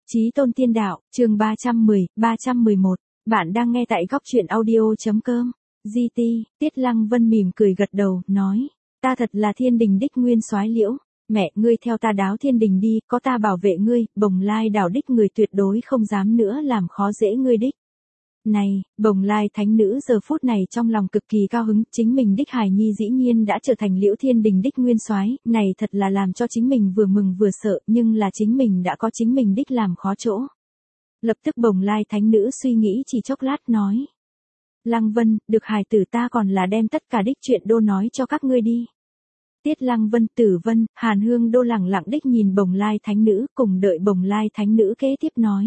Chí tôn tiên đạo, chương 310, 311. Bạn đang nghe tại góc truyện audio.com. GT, Tiết Lăng Vân mỉm cười gật đầu, nói. Ta thật là thiên đình đích nguyên soái Liễu. Mẹ, ngươi theo ta đáo thiên đình đi, có ta bảo vệ ngươi, Bồng Lai đảo đích người tuyệt đối không dám nữa làm khó dễ ngươi đích. Này, Bồng Lai thánh nữ giờ phút này trong lòng cực kỳ cao hứng, chính mình đích hài nhi dĩ nhiên đã trở thành Liễu thiên đình đích nguyên soái, này thật là làm cho chính mình vừa mừng vừa sợ, nhưng là chính mình đã có chính mình đích làm khó chỗ. Lập tức Bồng Lai thánh nữ suy nghĩ chỉ chốc lát nói. Lăng Vân, được hài tử ta còn là đem tất cả đích chuyện đô nói cho các ngươi đi. Tiết Lăng Vân, Tử Vân, Hàn Hương đô lẳng lặng đích nhìn Bồng Lai thánh nữ, cùng đợi Bồng Lai thánh nữ kế tiếp nói.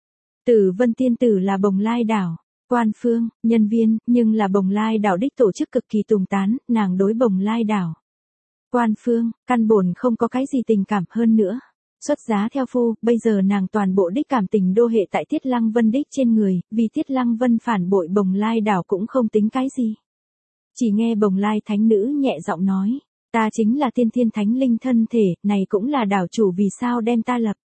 Tử Vân tiên tử là Bồng Lai đảo, quan phương, nhân viên, nhưng là Bồng Lai đảo đích tổ chức cực kỳ tùng tán, nàng đối Bồng Lai đảo. Quan phương, căn bổn không có cái gì tình cảm hơn nữa. Xuất giá theo phu, bây giờ nàng toàn bộ đích cảm tình đô hệ tại Tiết Lăng Vân đích trên người, vì Tiết Lăng Vân phản bội Bồng Lai đảo cũng không tính cái gì. Chỉ nghe Bồng Lai thánh nữ nhẹ giọng nói, ta chính là tiên thiên thánh linh thân thể, này cũng là đảo chủ vì sao đem ta lập.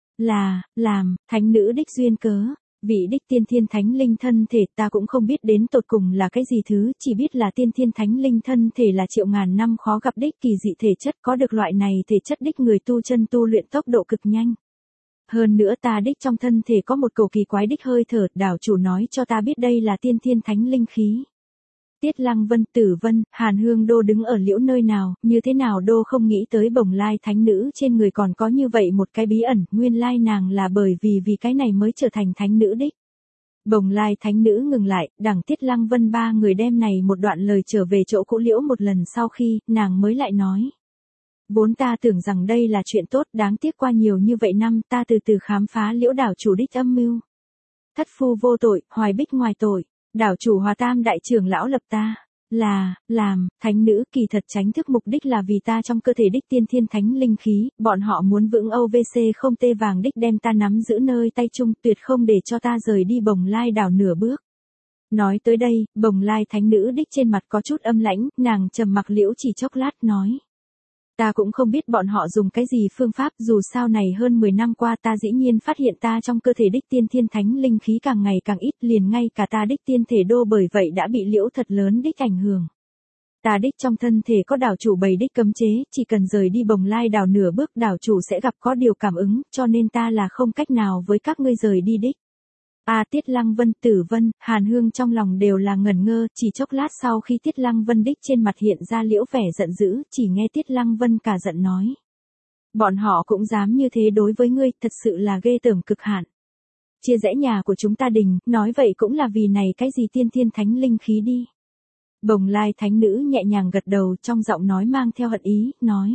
Làm, thánh nữ đích duyên cớ, vị đích tiên thiên thánh linh thân thể ta cũng không biết đến tột cùng là cái gì thứ, chỉ biết là tiên thiên thánh linh thân thể là triệu ngàn năm khó gặp đích kỳ dị thể chất, có được loại này thể chất đích người tu chân tu luyện tốc độ cực nhanh. Hơn nữa ta đích trong thân thể có một cổ kỳ quái đích hơi thở, đảo chủ nói cho ta biết đây là tiên thiên thánh linh khí. Tiết Lăng Vân, Tử Vân, Hàn Hương đô đứng ở Liễu nơi nào, như thế nào đô không nghĩ tới Bồng Lai thánh nữ trên người còn có như vậy một cái bí ẩn, nguyên lai nàng là bởi vì cái này mới trở thành thánh nữ đích. Bồng Lai thánh nữ ngừng lại, đằng Tiết Lăng Vân ba người đem này một đoạn lời trở về chỗ cũ Liễu một lần sau khi, nàng mới lại nói. Vốn ta tưởng rằng đây là chuyện tốt, đáng tiếc qua nhiều như vậy năm ta từ từ khám phá Liễu đảo chủ đích âm mưu. Thất phu vô tội, hoài bích ngoài tội. Đảo chủ Hòa Tam đại trưởng lão lập ta, làm, thánh nữ kỳ thật tránh thức mục đích là vì ta trong cơ thể đích tiên thiên thánh linh khí, bọn họ muốn vững OVC không tê vàng đích đem ta nắm giữ nơi tay chung tuyệt không để cho ta rời đi Bồng Lai đảo nửa bước. Nói tới đây, Bồng Lai thánh nữ đích trên mặt có chút âm lãnh, nàng trầm mặc Liễu chỉ chốc lát nói. Ta cũng không biết bọn họ dùng cái gì phương pháp, dù sao này hơn 10 năm qua ta dĩ nhiên phát hiện ta trong cơ thể đích tiên thiên thánh linh khí càng ngày càng ít, liền ngay cả ta đích tiên thể đô bởi vậy đã bị Liễu thật lớn đích ảnh hưởng. Ta đích trong thân thể có đảo chủ bày đích cấm chế, chỉ cần rời đi Bồng Lai đảo nửa bước đảo chủ sẽ gặp có điều cảm ứng, cho nên ta là không cách nào với các ngươi rời đi đích. Tiết Lăng Vân, Tử Vân, Hàn Hương trong lòng đều là ngẩn ngơ, chỉ chốc lát sau khi Tiết Lăng Vân đích trên mặt hiện ra Liễu vẻ giận dữ, chỉ nghe Tiết Lăng Vân cả giận nói. Bọn họ cũng dám như thế đối với ngươi, thật sự là ghê tởm cực hạn. Chia rẽ nhà của chúng ta đình, nói vậy cũng là vì này cái gì tiên thiên thánh linh khí đi. Bồng Lai thánh nữ nhẹ nhàng gật đầu trong giọng nói mang theo hận ý, nói.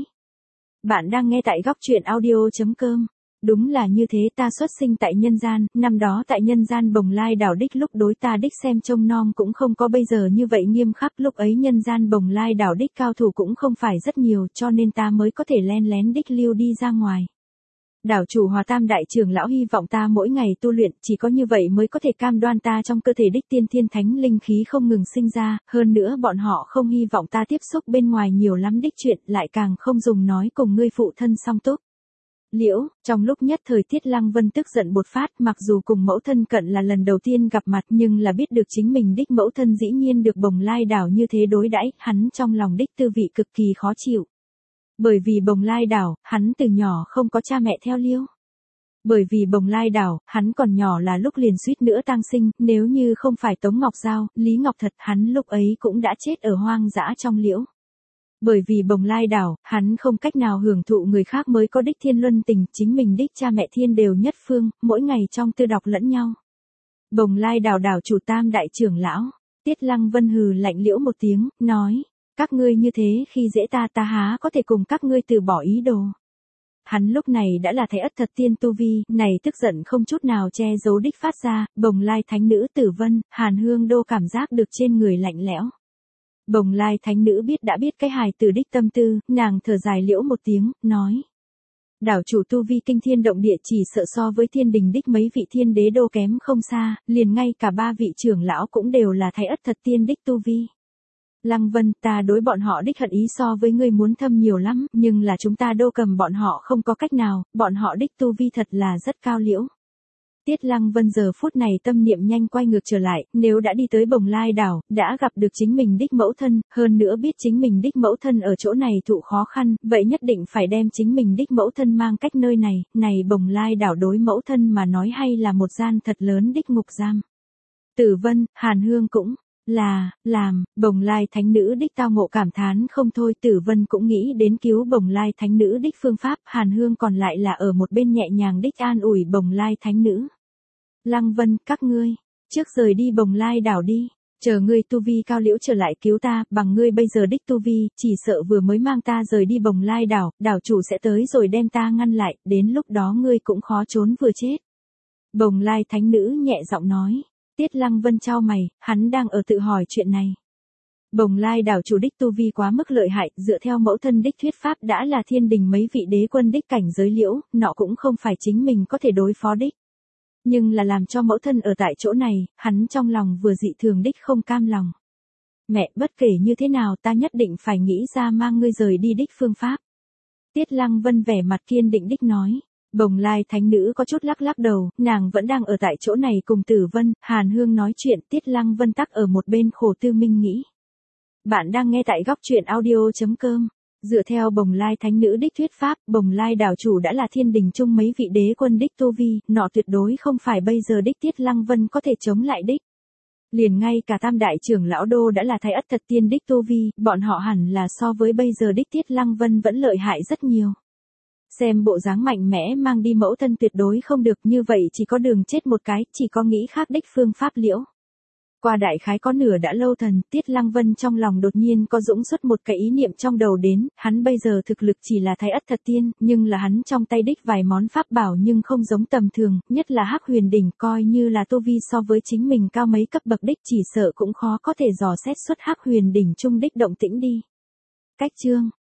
Bạn đang nghe tại góc truyện audio.com. Đúng là như thế, ta xuất sinh tại nhân gian, năm đó tại nhân gian Bồng Lai đảo đích lúc đối ta đích xem trông nom cũng không có bây giờ như vậy nghiêm khắc, lúc ấy nhân gian Bồng Lai đảo đích cao thủ cũng không phải rất nhiều, cho nên ta mới có thể len lén đích lưu đi ra ngoài. Đảo chủ Hòa Tam đại trưởng lão hy vọng ta mỗi ngày tu luyện, chỉ có như vậy mới có thể cam đoan ta trong cơ thể đích tiên thiên thánh linh khí không ngừng sinh ra, hơn nữa bọn họ không hy vọng ta tiếp xúc bên ngoài nhiều lắm đích chuyện, lại càng không dùng nói cùng ngươi phụ thân song túc. Liễu, trong lúc nhất thời Tiết Lăng Vân tức giận bột phát, mặc dù cùng mẫu thân cận là lần đầu tiên gặp mặt nhưng là biết được chính mình đích mẫu thân dĩ nhiên được Bồng Lai đảo như thế đối đãi, hắn trong lòng đích tư vị cực kỳ khó chịu. Bởi vì Bồng Lai đảo, hắn từ nhỏ không có cha mẹ theo Liễu. Bởi vì Bồng Lai đảo, hắn còn nhỏ là lúc liền suýt nữa tang sinh, nếu như không phải Tống Ngọc Giao, Lý Ngọc Thật, hắn lúc ấy cũng đã chết ở hoang dã trong Liễu. Bởi vì Bồng Lai đảo, hắn không cách nào hưởng thụ người khác mới có đích thiên luân tình, chính mình đích cha mẹ thiên đều nhất phương, mỗi ngày trong tư đọc lẫn nhau. Bồng Lai đảo đảo chủ Tam đại trưởng lão, Tiết Lăng Vân hừ lạnh Liễu một tiếng, nói, các ngươi như thế khi dễ ta há có thể cùng các ngươi từ bỏ ý đồ. Hắn lúc này đã là thái ất thật tiên tu vi, này tức giận không chút nào che giấu đích phát ra, Bồng Lai thánh nữ Tử Vân, Hàn Hương đô cảm giác được trên người lạnh lẽo. Bồng Lai thánh nữ đã biết cái hài tử đích tâm tư, nàng thở dài Liễu một tiếng, nói. Đảo chủ tu vi kinh thiên động địa chỉ sợ so với thiên đình đích mấy vị thiên đế đô kém không xa, liền ngay cả ba vị trưởng lão cũng đều là thái ất thật tiên đích tu vi. Lăng Vân, ta đối bọn họ đích hận ý so với ngươi muốn thâm nhiều lắm, nhưng là chúng ta đô cầm bọn họ không có cách nào, bọn họ đích tu vi thật là rất cao liễu. Tiết Lăng Vân giờ phút này tâm niệm nhanh quay ngược trở lại, nếu đã đi tới Bồng Lai đảo, đã gặp được chính mình đích mẫu thân, hơn nữa biết chính mình đích mẫu thân ở chỗ này thụ khó khăn, vậy nhất định phải đem chính mình đích mẫu thân mang cách nơi này Bồng Lai đảo đối mẫu thân mà nói hay là một gian thật lớn đích ngục giam. Tử Vân, Hàn Hương cũng làm, Bồng Lai thánh nữ đích tao ngộ cảm thán không thôi, Tử Vân cũng nghĩ đến cứu Bồng Lai thánh nữ đích phương pháp, Hàn Hương còn lại là ở một bên nhẹ nhàng đích an ủi Bồng Lai thánh nữ. Lăng Vân, các ngươi, trước rời đi Bồng Lai đảo đi, chờ ngươi tu vi cao liễu trở lại cứu ta, bằng ngươi bây giờ đích tu vi, chỉ sợ vừa mới mang ta rời đi Bồng Lai đảo, đảo chủ sẽ tới rồi đem ta ngăn lại, đến lúc đó ngươi cũng khó trốn vừa chết. Bồng Lai thánh nữ nhẹ giọng nói. Tiết Lăng Vân chau mày, hắn đang ở tự hỏi chuyện này. Bồng Lai đảo chủ đích tu vi quá mức lợi hại, dựa theo mẫu thân đích thuyết pháp đã là thiên đình mấy vị đế quân đích cảnh giới liễu, nọ cũng không phải chính mình có thể đối phó đích. Nhưng là làm cho mẫu thân ở tại chỗ này, hắn trong lòng vừa dị thường đích không cam lòng. Mẹ, bất kể như thế nào ta nhất định phải nghĩ ra mang ngươi rời đi đích phương pháp. Tiết Lăng Vân vẻ mặt kiên định đích nói. Bồng Lai thánh nữ có chút lắc lắc đầu, nàng vẫn đang ở tại chỗ này cùng Tử Vân, Hàn Hương nói chuyện, Tiết Lăng Vân tắc ở một bên khổ tư minh nghĩ. Bạn đang nghe tại góc truyện audio.com. Dựa theo Bồng Lai thánh nữ đích thuyết pháp, Bồng Lai đảo chủ đã là thiên đình chung mấy vị đế quân đích tu vi, nọ tuyệt đối không phải bây giờ đích Tiết Lăng Vân có thể chống lại đích. Liền ngay cả tam đại trưởng lão đô đã là thái ất thật tiên đích tu vi, bọn họ hẳn là so với bây giờ đích Tiết Lăng Vân vẫn lợi hại rất nhiều. Xem bộ dáng mạnh mẽ mang đi mẫu thân tuyệt đối không được, như vậy chỉ có đường chết một cái, chỉ có nghĩ khác đích phương pháp liễu. Qua đại khái có nửa đã lâu thần, Tiết Lăng Vân trong lòng đột nhiên có dũng xuất một cái ý niệm trong đầu đến, hắn bây giờ thực lực chỉ là thái ất thật tiên, nhưng là hắn trong tay đích vài món pháp bảo nhưng không giống tầm thường, nhất là Hắc Huyền đỉnh, coi như là tu vi so với chính mình cao mấy cấp bậc đích chỉ sợ cũng khó có thể dò xét xuất Hắc Huyền đỉnh trung đích động tĩnh đi. Cách chương